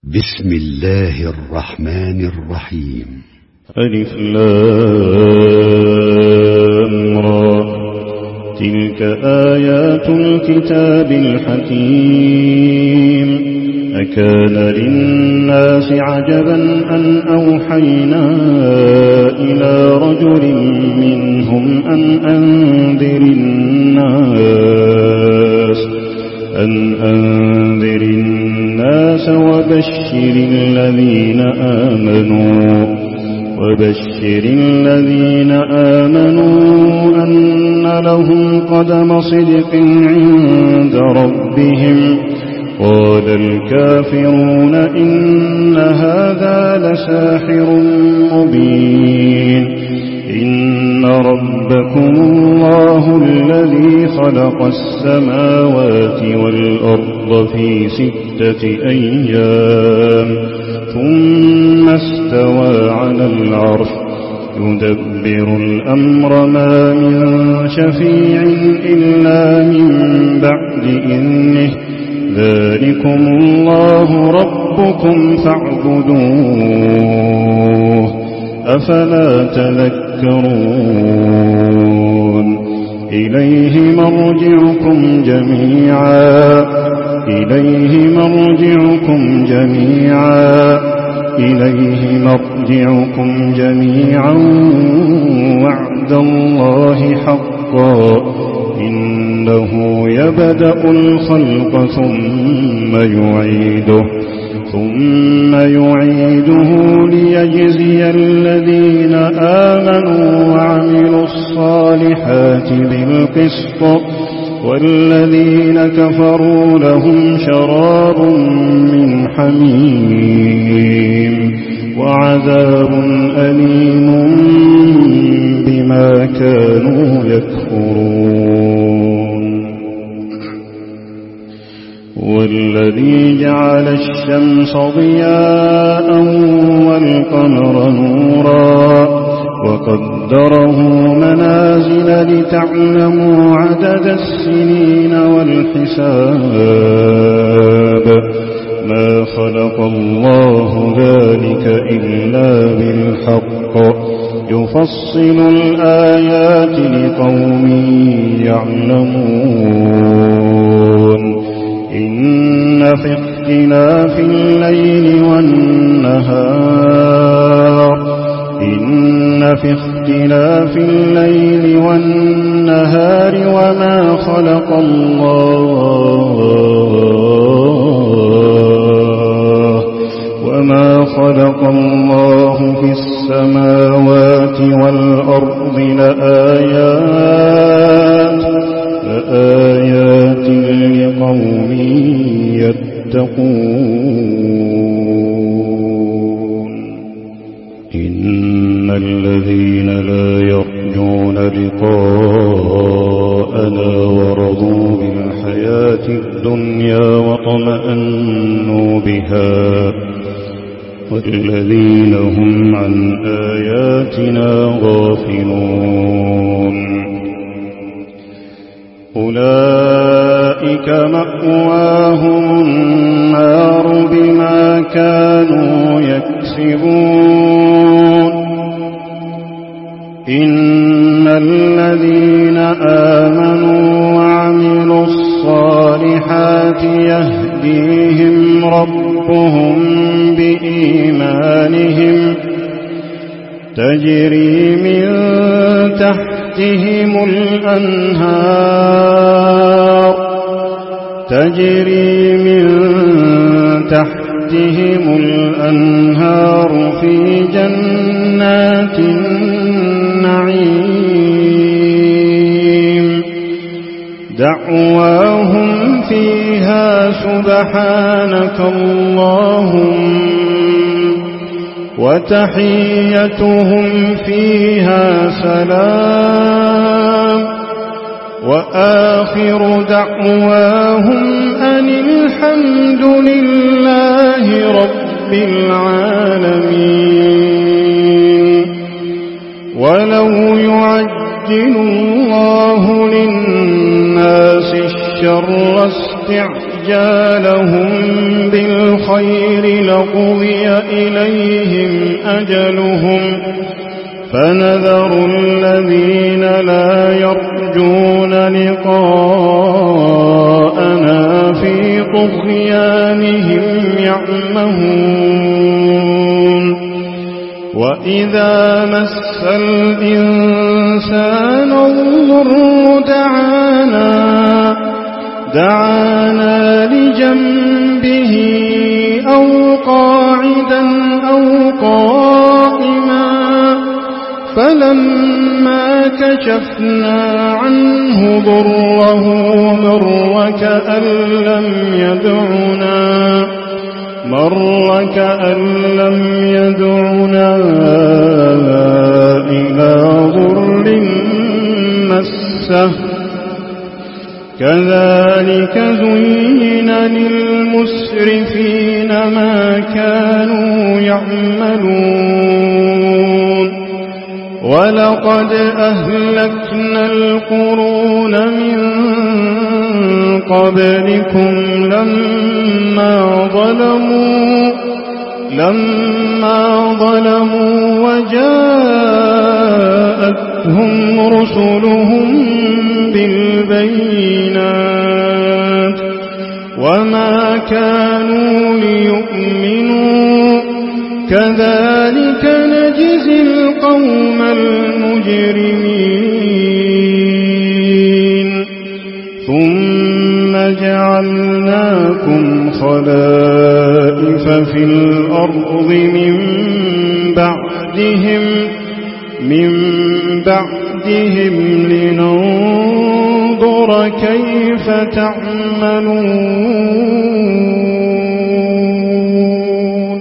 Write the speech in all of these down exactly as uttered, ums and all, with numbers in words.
بسم الله الرحمن الرحيم. ألف لام را. تلك آيات الكتاب الحكيم. أكان للناس عجبا أن أوحينا إلى رجل منهم أن أنذر الناس أن أنذر الناس وبشر الذين آمنوا وبشر الذين آمنوا أن لهم قدم صدق عند ربهم. قال الكافرون إن هذا لساحر مبين. إن ربكم الله الذي خلق السماوات والأرض في ستة أيام ثم استوى على العرش يدبر الأمر ما من شفيع إلا من بعد إذنه. ذلكم الله ربكم فاعبدوه أفلا تذكرون. إليه مرجعكم جميعا إليه مرجعكم جميعا إليه مرجعكم جميعا وعد الله حقا. إنه يبدأ الخلق ثم يعيده ثم يعيده ليجزي الذين آمنوا وعملوا الصالحات بالقسط والذين كفروا لهم شراب من حميم وعذاب أليم بما كانوا يكفرون. والذي جعل الشمس ضياء والقمر نورا وقدره منازل لتعلموا عدد السنين والحساب. ما خلق الله ذلك إلا بالحق يفصل الآيات لقوم يعلمون. إن في اختلاف الليل والنهار إن في اختلاف الليل والنهار وما خلق الله وما خلق الله في السماوات والأرض لآيات لآيات لقوم يتقون. إن الذين لا يرجون لقاءنا ورضوا بالحياة الدنيا واطمأنوا بها والذين هم عن آياتنا غافلون أولئك مأواهم النار بما كانوا يكسبون. إن الذين آمنوا وعملوا الصالحات يهديهم ربهم بإيمانهم تجري من تحتهم الأنهار تجري من تحتهم الأنهار في جنات النعيم. دعواهم فيها سبحانك اللهم وتحيتهم فيها سلام وآخر دعواهم أن الحمد لله رب العالمين. ولو يعجل الله للناس الشر استعجالهم بالخير لقضي إليهم أجلهم فنذر الذين لا يرجون لقاءنا في طغيانهم يعمهون وإذا مس الإنسان الضر دعانا دعانا لجنبه أو قاعدا أو قائما فلما كشفنا عنه ضره مر كأن لم يدعنا مر كأن لم يدعنا إلى ضر مسه كذلك زين للمسرفين ما كانوا يعملون ولقد أهلكنا القرون من قبلكم لما ظلموا لما ظلموا وجاءتهم رسلهم بالبينات وما كانوا ليؤمنوا كذلك نجزي القوم المجرمين ثم جعلناكم خلائف في الأرض من بعدهم من بعدهم لننظر كيف تعملون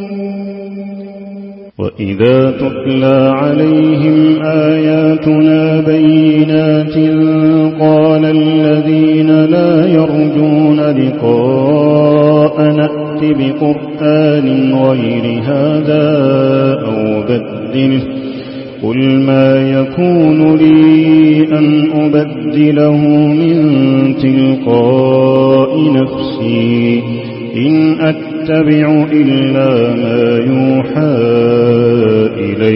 وإذا تتلى عليهم آياتنا بينات قال الذين لا يرجون لقاءنا ائت بقرآن غير هذا أو بدله قل ما يكون لي أن أبدله من تلقاء نفسي إن أتبع إلا ما يوحى إلي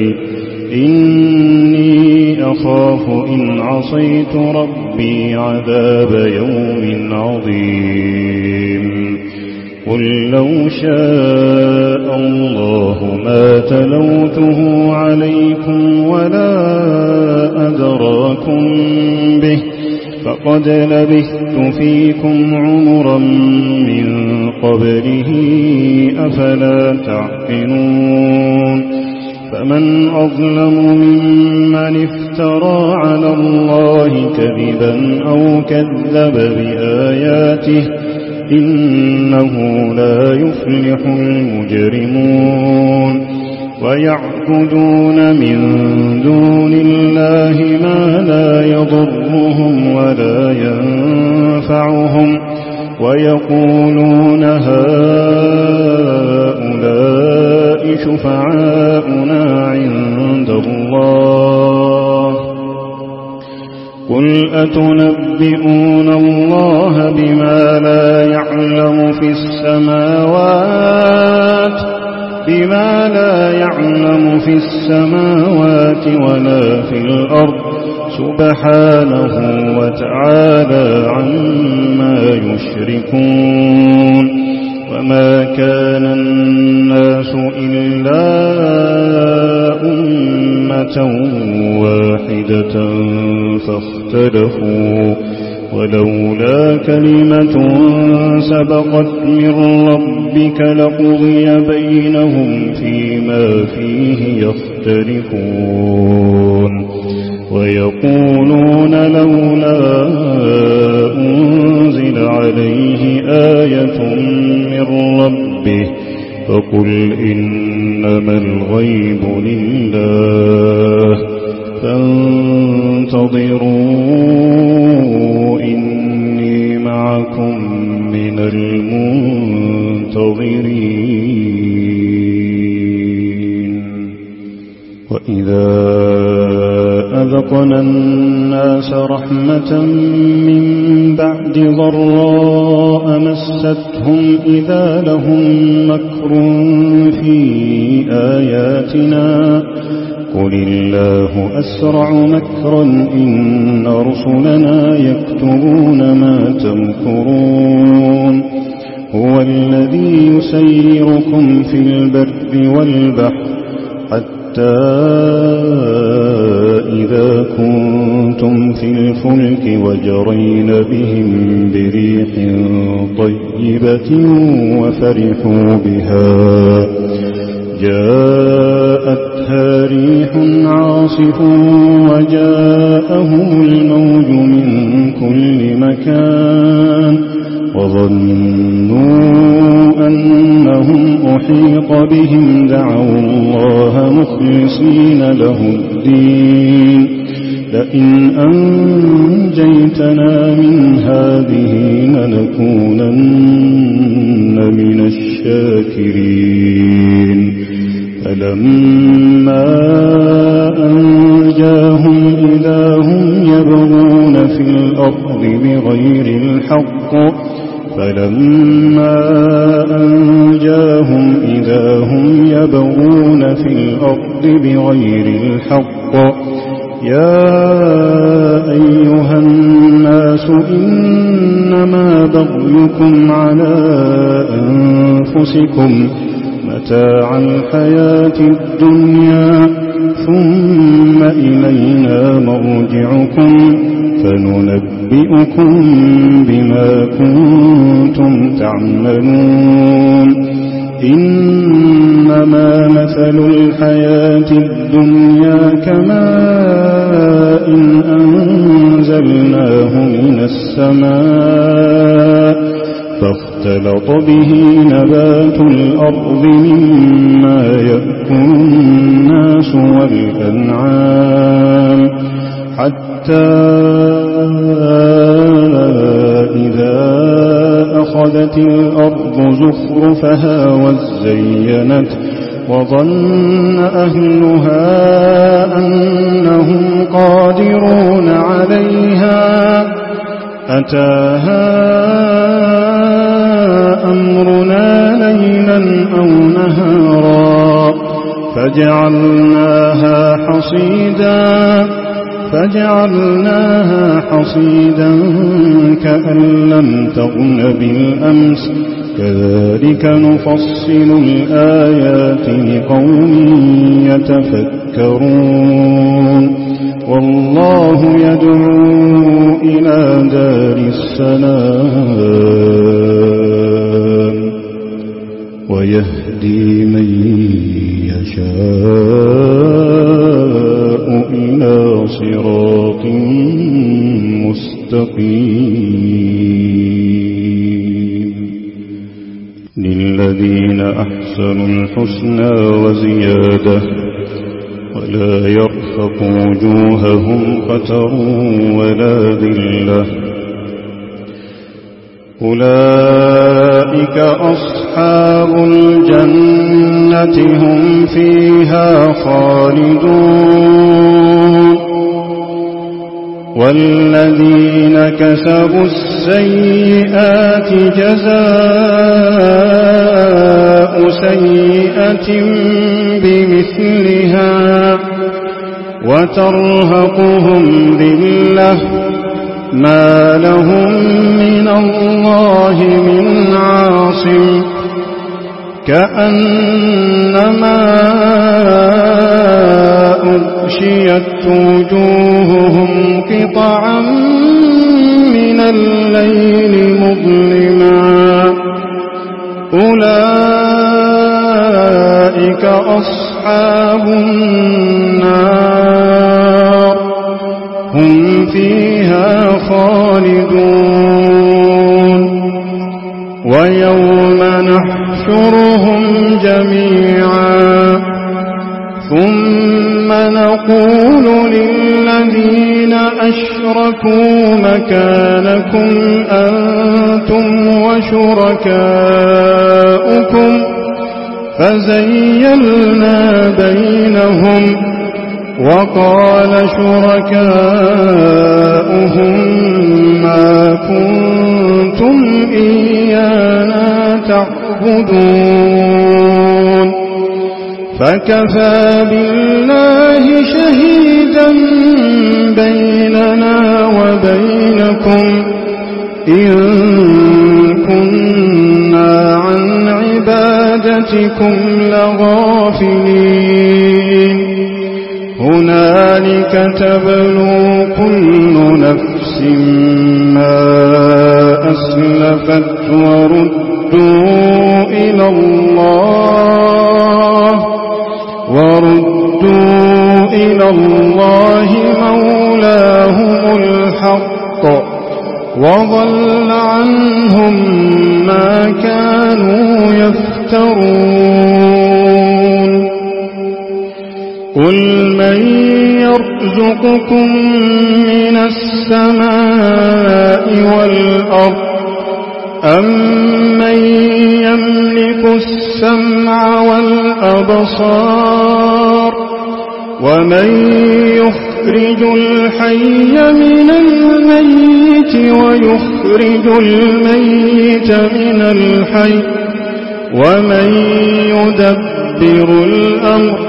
إني أخاف إن عصيت ربي عذاب يوم عظيم قل لو شاء الله ما تلوته عليكم ولا أدراكم به فقد لبثت فيكم عمرا من قبله أفلا تعقلون فمن أظلم ممن افترى على الله كذبا أو كذب بآياته إنه لا يفلح المجرمون ويعبدون من دون الله ما لا يضرهم ولا ينفعهم ويقولون هؤلاء شفعاؤنا عند الله قل أتنبئون الله بما لا يعلم في السماوات بما لا يعلم في السماوات ولا في الأرض سبحانه وتعالى عما يشركون وما كان الناس إلا أمة واحدة فاختلفوا ولولا كلمة سبقت من ربك لقضي بينهم فيما فيه يختلفون ويقولون لولا أنزل عليه آية من ربه فقل إنما الغيب لله فانتظروا إني معكم من المنتظرين وإذا أذقنا الناس رحمة من بعد ضراء مستهم إذا لهم مكر في آياتنا قل الله أسرع مكرا إن رسلنا يكتبون ما تمكرون هو الذي يسيركم في البر والبحر حتى إذا كنتم في الفلك وجرين بهم بريح طيبة وفرحوا بها جاءتها ريح عاصف وجاءهم الموج من كل مكان وظنوا أنهم أحيط بهم دعوا الله مخلصين له الدين لئن أنجيتنا من هذه لنكونن من الشاكرين فلما أنجاهم إذا هم يبغون في الأرض بغير الحق فلما أنجاهم إذا هم يبغون في الأرض بغير الحق يا أيها الناس إنما بغيكم على أنفسكم متاع الحياة الدنيا ثم إلينا مرجعكم فننبئكم بما كنتم تعملون إنما مثل الحياة الدنيا كماء أنزلناه من السماء فاختلط به نبات الأرض مما يأكل الناس والأنعام حتى إذا أخذت الأرض زخرفها وزينت وظن أهلها أنهم قادرون عليها أتاها أمرنا ليلا أو نهارا فجعلناها حصيدا فجعلناها حصيدا كأن لم تغن بالأمس كذلك نفصل الآيات لقوم يتفكرون والله يدعو إلى دار السلام ويهدي من يشاء إلى صراط مستقيم للذين أحسنوا الحسنى وزيادة ولا يرهق وجوههم قتر ولا ذلة أولئك أصحاب الجنة هم فيها خالدون والذين كسبوا السيئات جزاء سيئة بمثلها وترهقهم ذلة ما لهم من الله من عاصم كأنما أغشيت وجوههم قطعا من الليل مظلما أولئك أصحاب النار هم فيها خالدون ويوم نحشرهم جميعا ثم نقول للذين أشركوا مكانكم أنتم وشركاؤكم فزيلنا بينهم وقال شركاؤهم ما كنتم إيانا تعبدون فكفى بالله شهيدا بيننا وبينكم إن كنا عن عبادتكم لغافلين هنالك تبلو كل نفس ما أسلفت وردوا إلى الله وردوا إلى الله مولاهم الحق وضل عنهم ما كانوا يفترون قل من يرزقكم من السماء والأرض أمن يملك السمع والأبصار ومن يخرج الحي من الميت ويخرج الميت من الحي ومن يدبر الأمر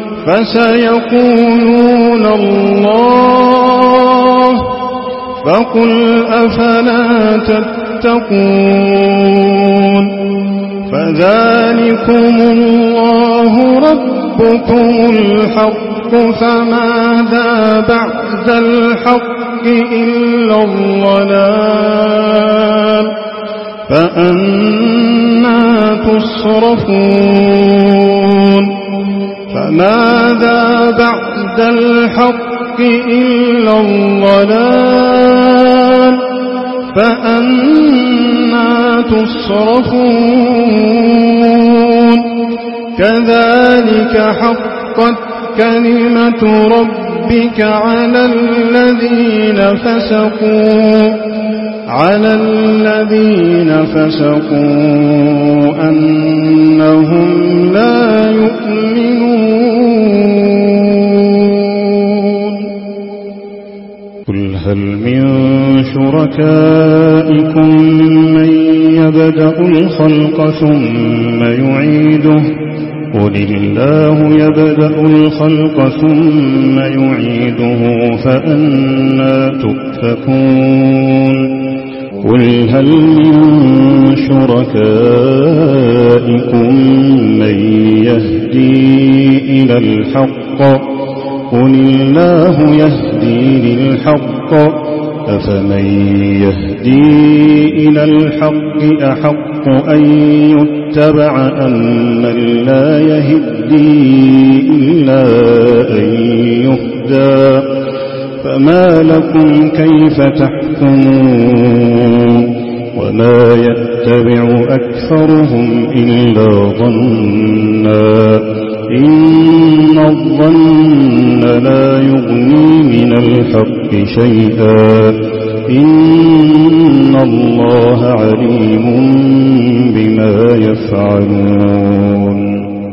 فسيقولون الله فقل أفلا تتقون فذلكم الله ربكم الحق فماذا بعد الحق إلا الضلال فأنى تصرفون فماذا بعد الحق إلا الضلال فأنى تصرفون كذلك حقت كلمة ربك على الذين فسقوا على الذين فسقوا أنهم لا يؤمنون قل هل من شركائكم من يبدأ الخلق ثم يعيده قل الله يبدأ الخلق ثم يعيده فأنى تؤفكون قل هل من شركائكم من يهدي إلى الحق قل الله يهدي للحق أفمن يهدي إلى الحق أحق أن يتبع أمن لا يهدي إلا أن يهدى فما لكم كيف تحكمون وما يتبع أكثرهم إلا ظنا إن الظن لا يغني من الحق شيئا إن الله عليم بما يفعلون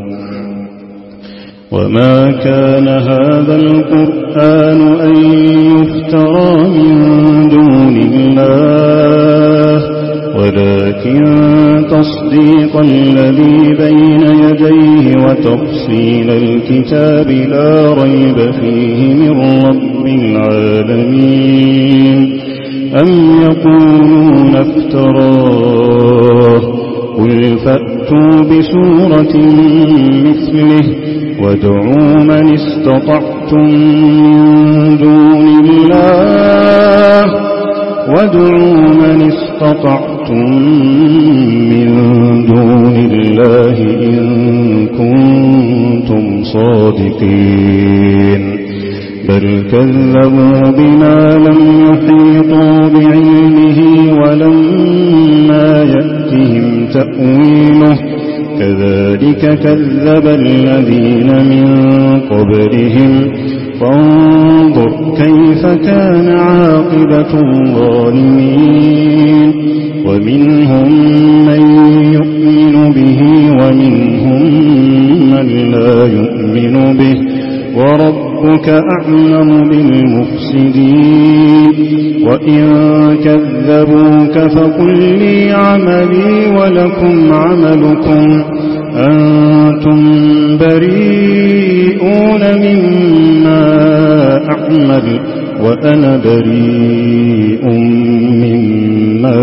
وما كان هذا القرآن أن يفترى من دون الله ولكن تصديق الذي بين يديه وتفصيل الكتاب لا ريب فيه من رب العالمين أم يقولون افتراه قل فأتوا بسورة مثله وادعوا من استطعتم من دون الله وادعوا من استطعتم من دون الله إن كنتم صادقين بل كذبوا بما لم يحيطوا بعلمه ولما يأتهم تأويله كذلك كذب الذين من قبلهم فانظر كيف كان عاقبة الظالمين ومنهم من يؤمن به ومنهم من لا يؤمن به وربك أعلم بالمفسدين وإن كذبوك فقل لي عملي ولكم عملكم أنتم بريئون مما أعمل وأنا بريء مما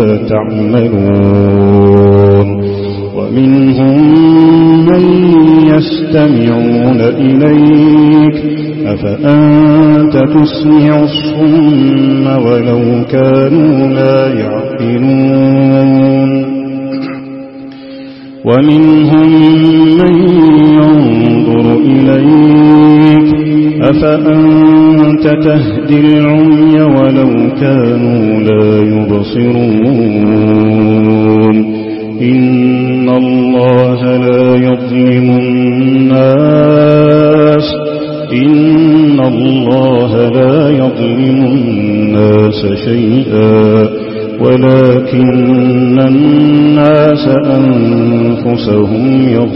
تعملون ومنهم من يستمعون إليك أفأنت تسمع الصم ولو كانوا لا يعقلون ومنهم من ينظر إليك أفأنت تهدي العمي ولو كانوا لا يبصرون إن الله لا يظلم الناس إن الله لا يظلم الناس شيئا ولكن الناس أنفسهم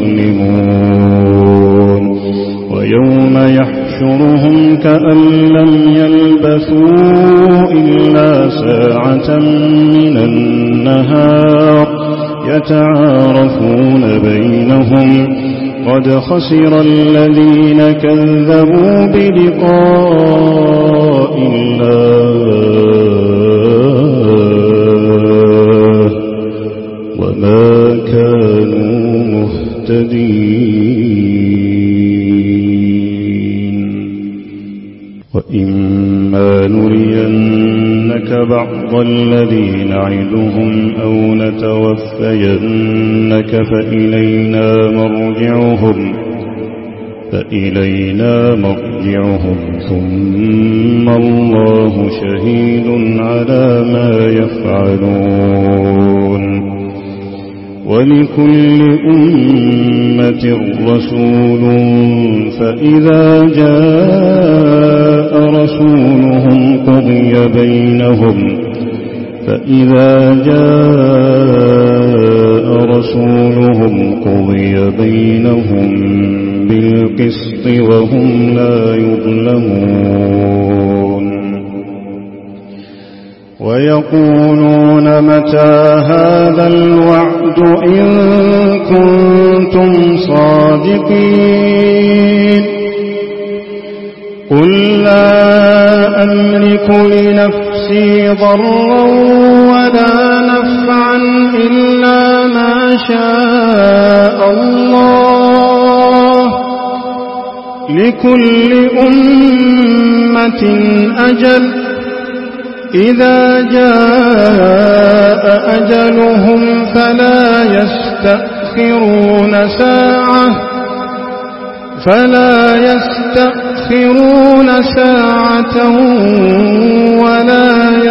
يظلمون ويوم يحشرهم كأن لم يلبثوا إلا ساعة من النهار يتعارفون بينهم قد خسر الذين كذبوا بلقاء الله وما كانوا مهتدين وإما نرينك بعض الذي نعدهم أو نتوفينك فإلينا مرجعهم فإلينا مرجعهم ثم الله شهيد على ما يفعلون ولكل أمة رسول فإذا جاء رسولهم قضي بينهم فإذا جاء رسولهم قضي بينهم بالقسط وهم لا يظلمون ويقولون متى هذا الوعد إن كنتم صادقين قل لا أملك لنفسي ضرا ولا نفعا إلا ما شاء الله لكل أمة أجل إذا جاء أجلهم فلا يستأخرون ساعة فلا يستأخرون ساعة ولا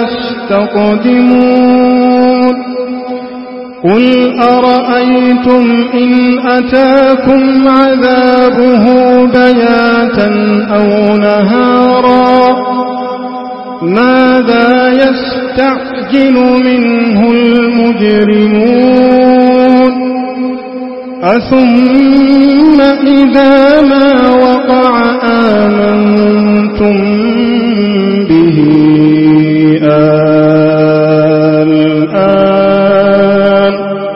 يستقدمون قل أرأيتم إن أتاكم عذابه بياتا أو نهارا ماذا يستعجل منه المجرمون أثم إذا ما وقع آمنتم به الآن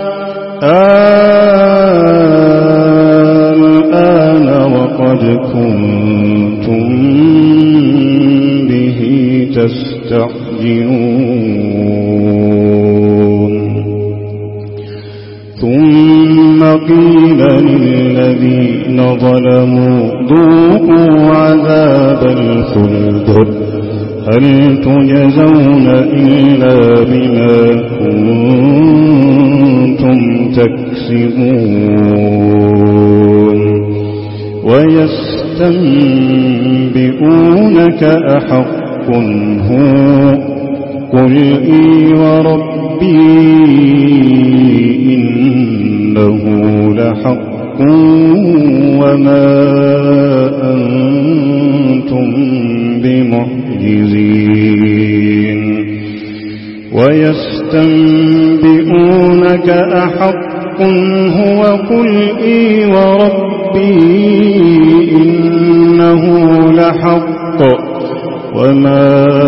الآن وقد كنتم به تستعجلون ثم قيل للذين ظلموا ذوقوا عذاب الخلد هل تجزون إلا بما كنتم تكسبون ويستنبئونك أحق هو قل إي وربي إنه لحق وما أنتم بمعجزين ويستنبئونك أحق هو قل إي وربي إنه لحق وما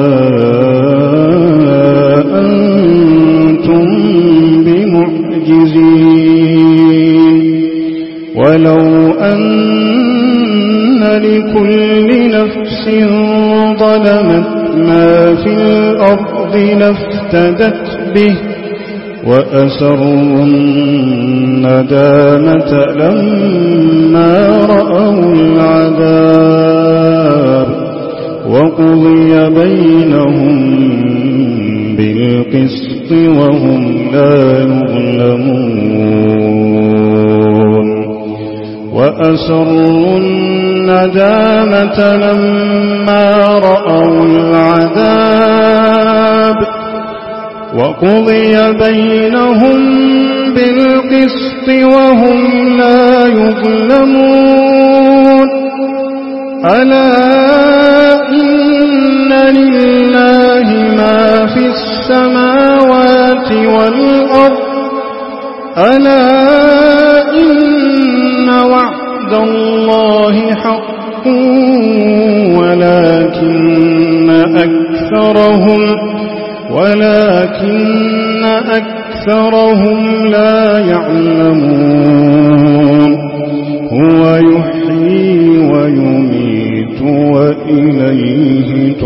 أنتم بمعجزين ولو أن لكل نفس ظلمت ما في الأرض لافتدت به وأسروا الندامة لما رأوا العذاب وقضي بينهم بالقسط وهم لا يظلمون وأسروا الندامة لما رأوا العذاب وقضي بينهم بالقسط وهم لا يظلمون ألا إن لله ما في السماوات والأرض ألا إن وعد الله حق ولكن أكثرهم ولكن أكثرهم لا يعلمون هو يحيي ويميت وإليه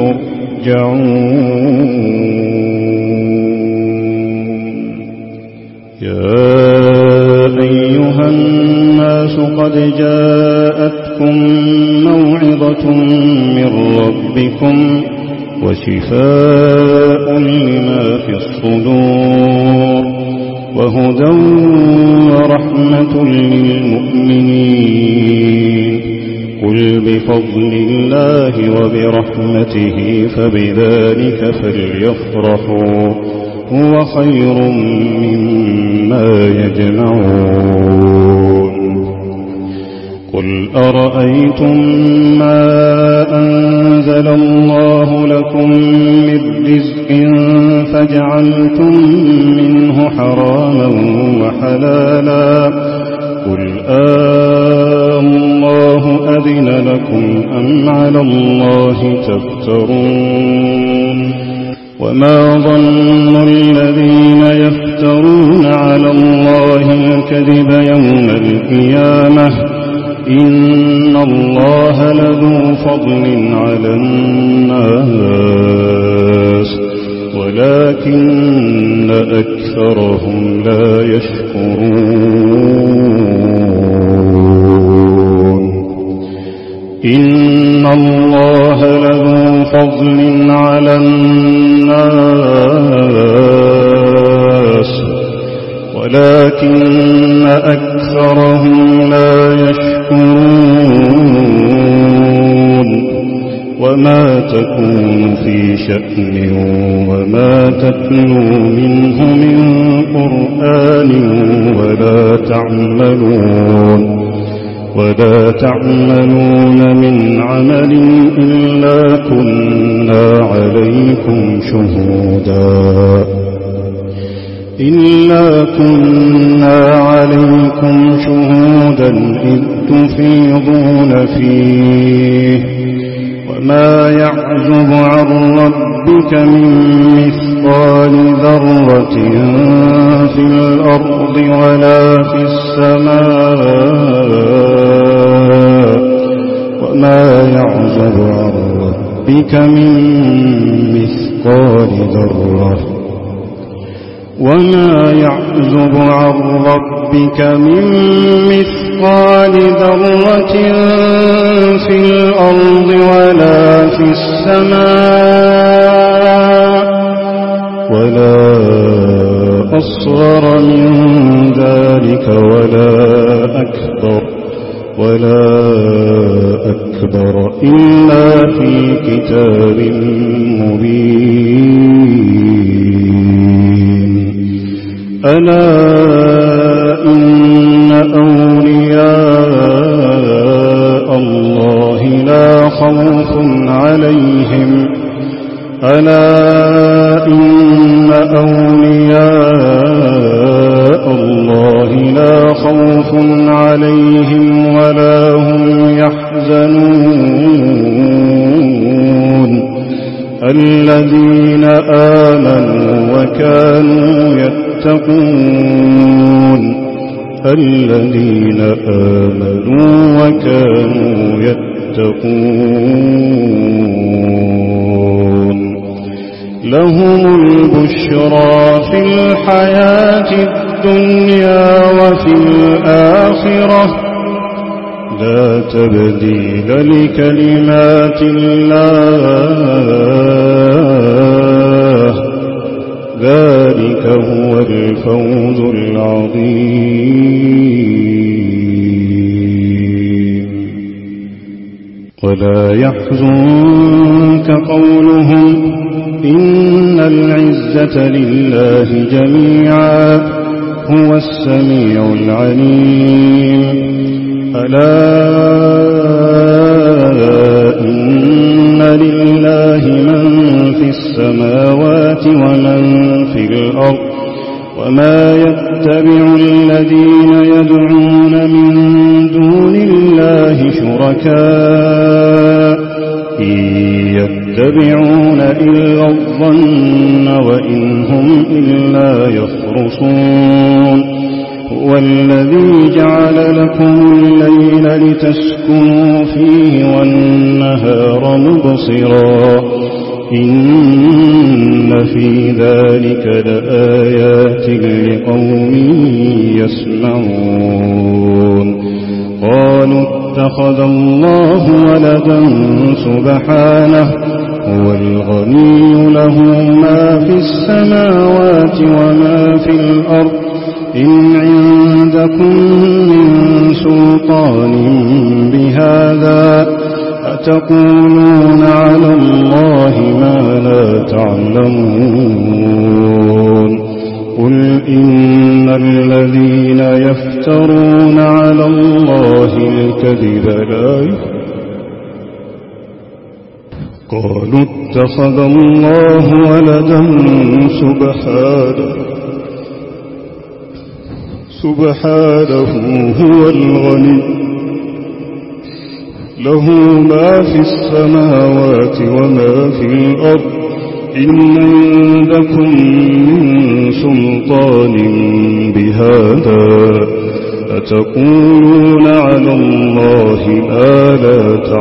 ترجعون يا أيها الناس قد جاءتكم موعظة من ربكم وشفاء لما في الصدور وهدى ورحمة للمؤمنين قل بفضل الله وبرحمته فبذلك فليفرحوا هو خير مما يجمعون قل أرأيتم ما أنزل الله لكم من رزق فجعلتم منه حراما وحلالا قل آه الله أذن لكم أم على الله تفترون وما ظن الذين يفترون على الله الكذب يوم القيامة إن الله لذو فضل على الناس ولكن أكثرهم لا يشكرون إن الله لذو فضل على الناس ولكن أكثرهم لا يشكرون وما تكون في شأن وما تتلو منه من قرآن ولا تعملون ولا تعملون من عمل إلا كنا عليكم شهودا إلا كنا عليكم شهودا إذ تفيضون فيه وما يعزب عن ربك من مثقال ذرة في الأرض ولا في السماء وما يعزب عن ربك من مثقال ذرة وما يعزب عن ربك من مثقال ذرة في الأرض ولا في السماء ولا أصغر من ذلك ولا أكبر ولا أكبر إلا في كتاب مبين ألا إن أولياء الله لا خوف عليهم ألا إن أولياء الله لا خوف عليهم ولا هم يحزنون الذين آمنوا وكانوا يتقون الذين آمنوا وكانوا يتقون لهم البشرى في الحياة الدنيا وفي الآخرة لا تبديل لكلمات الله ذلك هو الفوز العظيم ولا يحزنك قولهم إن العزة لله جميعا هو السميع العليم ألا إن لله من في السماوات ومن في الأرض وما يتبع الذين يدعون من دون الله شركاء إن يتبعون إلا الظن وإن هم إلا يخرصون هو الذي جعل لكم الليل لتسكنوا فيه والنهار مبصرا إن في ذلك لآيات لقوم يسمعون قالوا اتخذ الله ولدا سبحانه هو الغني له ما في السماوات وما في الأرض إن عندكم من سلطان بهذا أتقولون على الله ما لا تعلمون قل إن الذين يفترون على الله الكذب لا يفلحون قالوا اتخذ الله ولدا سبحانه سبحانه هو الغني له ما في السماوات وما في الأرض إن عندكم من سلطان بهذا أتقولون على الله ما لا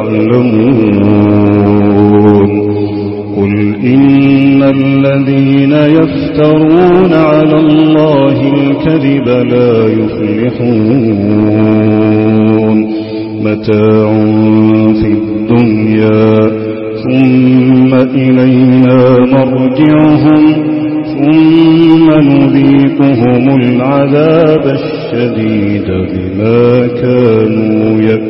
تعلمون قل إن الذين يفترون على الله الكذب لا يفلحون متاع في الدنيا ثم إلينا مرجعهم ثم نذيقهم العذاب الشديد بما كانوا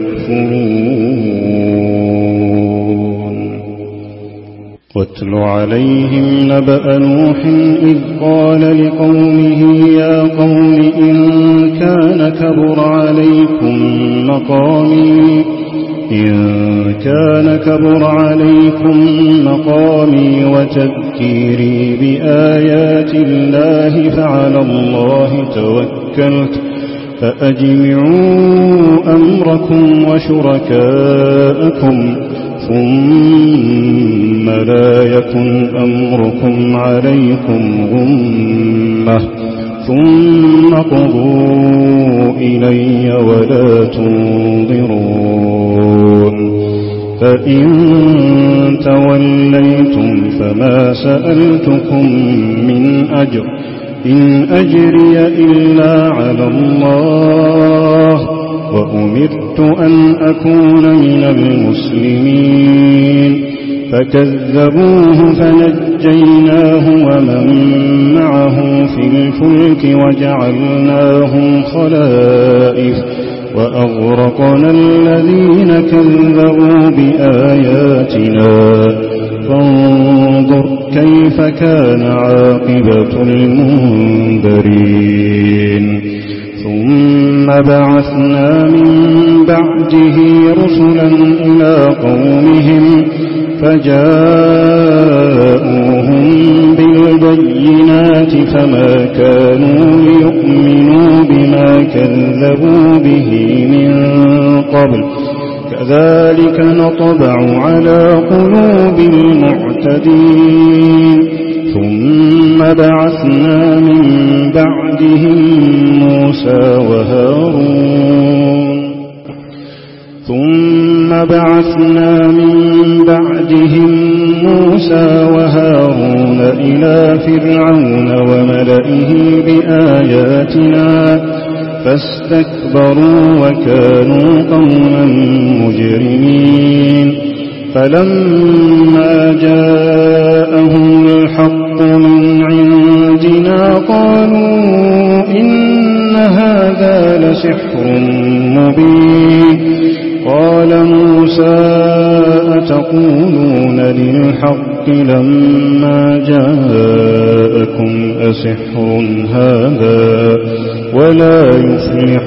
يكفرون واتل عليهم نبأ نوح إذ قال لقومه يا قوم إن كان كبر عليكم مقامي إن كان كبر عليكم مقامي وتذكيري بآيات الله فعلى الله توكلت فأجمعوا أمركم وشركاءكم ثم لا يكن أمركم عليكم غمة ثم قضوا إلي ولا تنظرون فإن توليتم فما سألتكم من أجر إن أجري إلا على الله وأمرت أن أكون من المسلمين فكذبوه فنجيناه ومن معه في الفلك وجعلناهم خلائف وأغرقنا الذين كذبوا بآياتنا فانظر كيف كان عاقبة المنذرين ثم بعثنا من بعده رسلا إلى قومهم فجاءوهم بالبينات فما كانوا ليؤمنوا بما كذبوا به من قبل كذلك نطبع على قلوب المعتدين ثم بعثنا من بعدهم موسى وهارون ثم بعثنا من بعدهم موسى وهارون إلى فرعون وملئه بآياتنا فاستكبروا وكانوا قوما مجرمين فلما جاءهم الحق من عندنا قالوا إن هذا لسحر مبين قال موسى أتقولون للحق لما جاءكم أسحر هذا ولا يفلح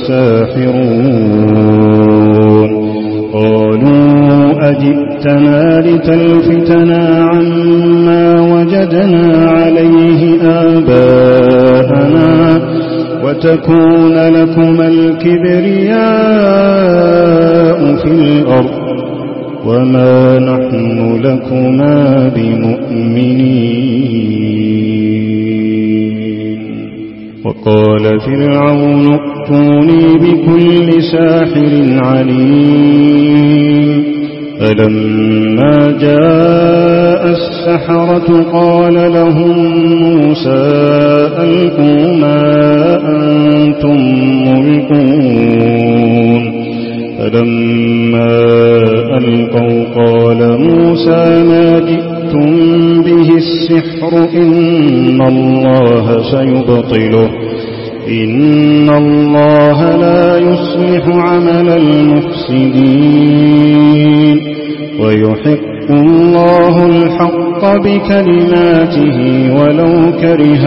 الساحرون قالوا أجئتنا لتلفتنا عما وجدنا عليه آباءنا وتكون لكما الكبرياء في الأرض وما نحن لكما بمؤمنين وقال فرعون ائتوني بكل ساحر عليم فلما جاء السحرة قال لهم موسى ألقوا ما أنتم ملقون فلما ألقوا قال موسى ما جئتم به السحر إن الله سيبطله إن الله لا يصلح عمل المفسدين ويحق الله الحق بكلماته ولو كره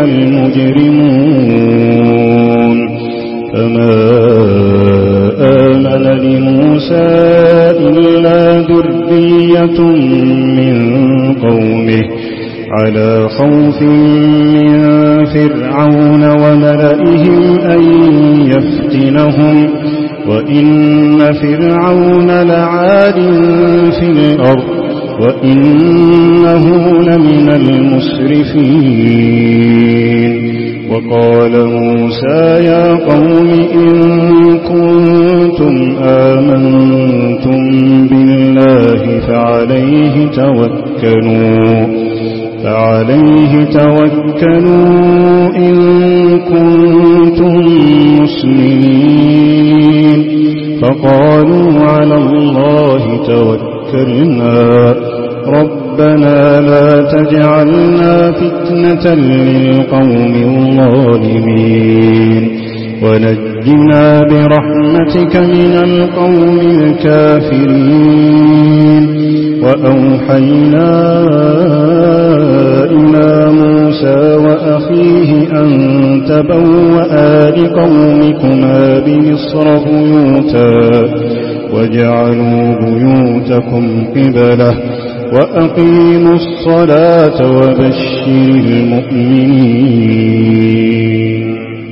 المجرمون فما آمن لموسى إلا ذرية من قومه على خوف من فرعون وملئهم أن يفتنهم وإن فرعون لعال في الأرض وإنه لمن المسرفين وقال موسى يا قوم إن كنتم آمنتم بالله فعليه توكلوا فعليه توكلوا إن كنتم مسلمين فقالوا على الله توكلنا ربنا لا تجعلنا فتنة للقوم الظالمين ونجنا برحمتك من القوم الكافرين وأوحينا إلى موسى وأخيه أن تبوأ لقومكما بمصر بيوتا واجعلوا بيوتكم قبلة وأقيموا الصلاة وبشر المؤمنين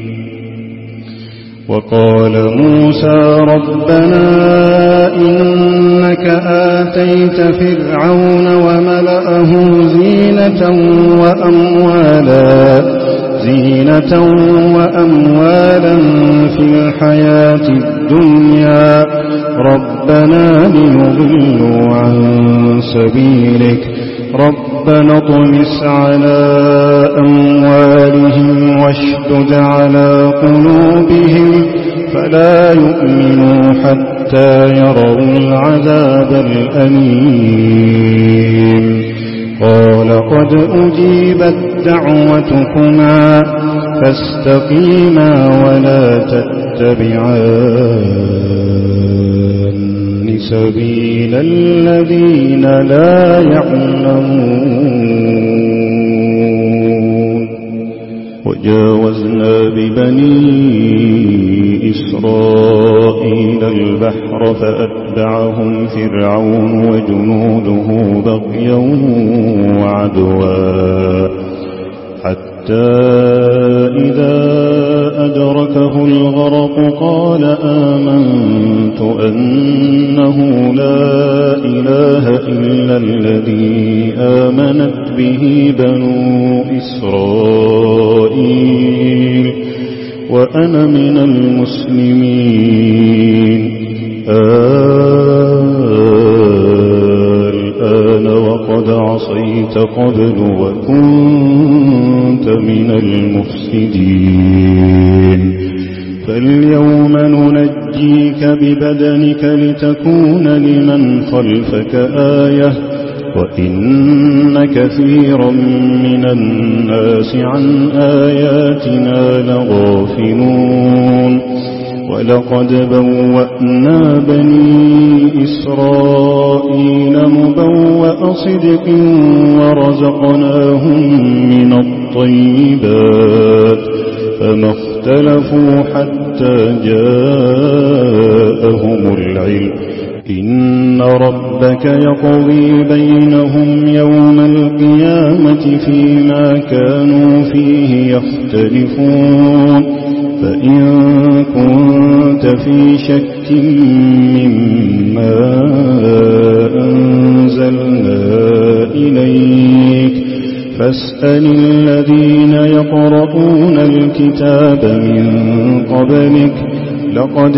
وقال موسى ربنا إنك آتيت فرعون وملأه زينة وأموالا زينة وأموالا في الحياة الدنيا ربنا ليضلوا عن سبيلك ربنا اطمس على أموالهم واشدد على قلوبهم فلا يؤمنوا حتى يروا العذاب الأليم قال قد أجيبت دعوتكما فاستقيما ولا تتبعان سبيل الذين لا يعلمون وجاوزنا ببني إسرائيل البحر فأتبعهم فرعون وجنوده بغيا وعدوا حتى حتى إذا أدركه الغرق قال آمنت أنه لا إله إلا الذي آمنت به بنو إسرائيل وأنا من المسلمين. الآن وقد عصيت قبل وكنت من المفسدين. فاليوم ننجيك ببدنك لتكون لمن خلفك آية وإن كثيرا من الناس عن آياتنا لغافلون. ولقد بوأنا بني إسرائيل مبوأ صدق ورزقناهم من الطيبات فما اختلفوا حتى جاءهم العلم. إن ربك يقضي بينهم يوم القيامة فيما كانوا فيه يختلفون. فإن كنت في شك مما أنزلنا إليك فاسأل الذين يقرؤون الكتاب من قبلك لقد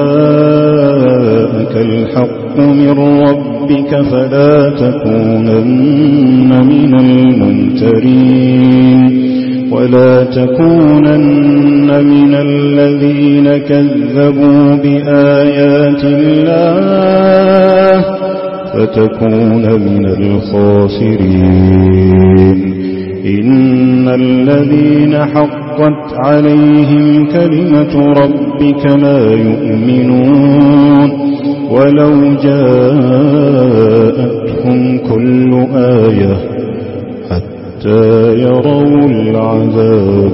جاءك الحق من ربك فلا تكونن من الممترين ولا تكونن من الذين كذبوا بآيات الله فتكون من الخاسرين. إن الذين حقت عليهم كلمة ربك لا يؤمنون ولو جاءتهم كل آية حتى يروا العذاب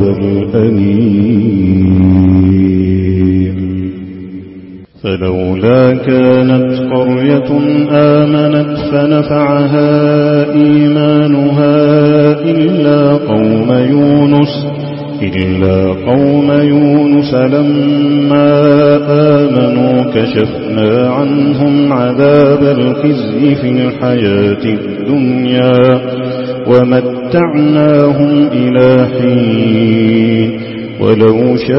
الأليم. فلولا كانت قرية آمنت فنفعها إيمانها إلا قوم يونس إلا قوم يونس لما آمنوا كشفنا عنهم عذاب الخزي في الحياة الدنيا ومتعناهم إلى حين. ولو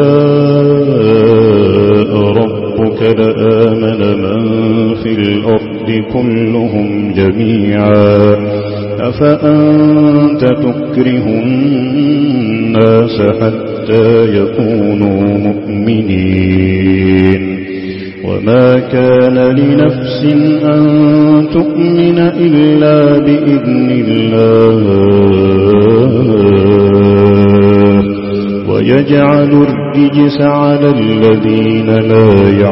شاء ربك لآمن من في الأرض كلهم جميعا أفأنت تكره الناس حتى يكونوا مؤمنين. وما كان لنفس أن تؤمن إلا بإذن الله ويجعل الرجس على الذين لا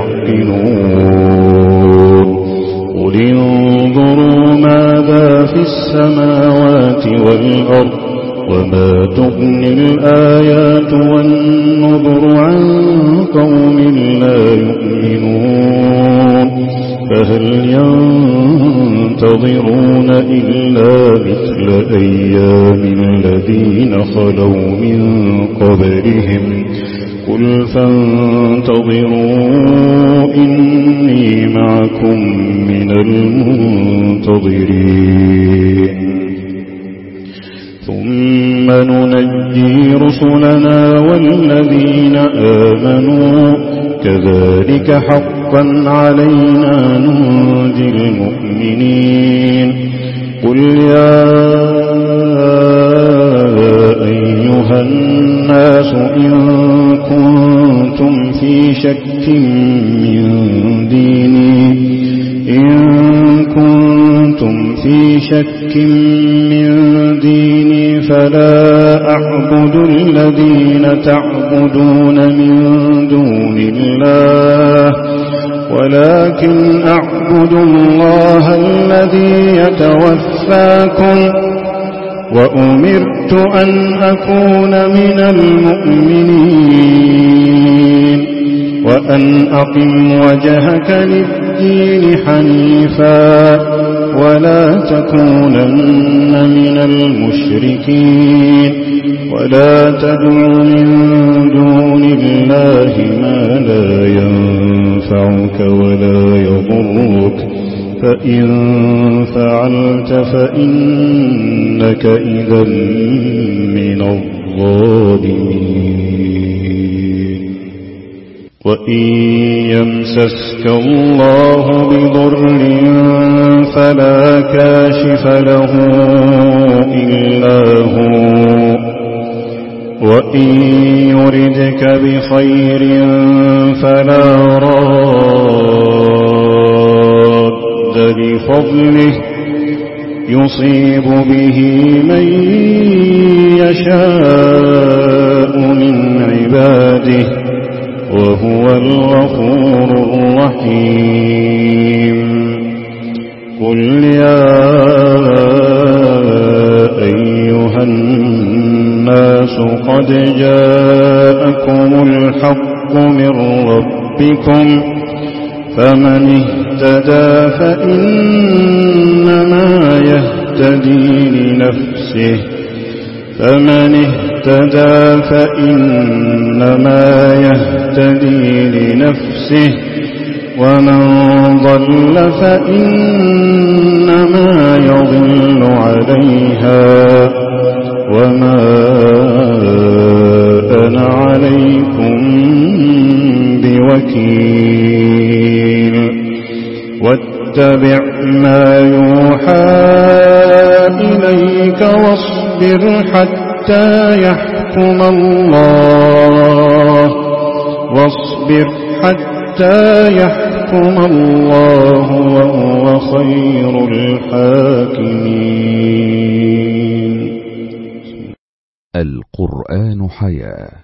يعقلون. قل انظروا ماذا في السماوات والأرض وما تغني الآيات والنذر عن قوم لا يؤمنون. فهل ينتظرون إلا مثل أيام الذين خلوا من قبلهم قل فانتظروا إني معكم من المنتظرين. ثم ننجي رسلنا والذين آمنوا كذلك حقا علينا ننجي المؤمنين. قل يا أيها الناس إن كنتم في شك من ديني إن كنتم في شك من ديني فلا أعبد الذين تعبدون من دون الله ولكن أعبد الله الذي يتوفاكم وأمرت أن أكون من المؤمنين وأن أقم وجهك للدين حنيفا ولا تكونن من المشركين ولا تدع من دون الله ما لا ينفعك ولا يضرك فإن فعلت فإنك إذا من الظالمين وإن يمسسك الله بضر فلا كاشف له إلا هو وإن يردك بخير فلا راد لفضله يصيب به من يشاء من عباده وهو الغفور الرحيم قل يا أيها الناس قد جاءكم الحق من ربكم فمن اهتدى فإنما يهتدي لنفسه فمن اهتدى فإنما يهتدي لنفسه ومن ضل فإنما يضل عليها وما أنا عليكم بوكيل واتبع ما يوحى إليك واصبر حتى يحكم الله واصبر حتى يحكم الله وهو خير الحاكمين. القرآن حياة.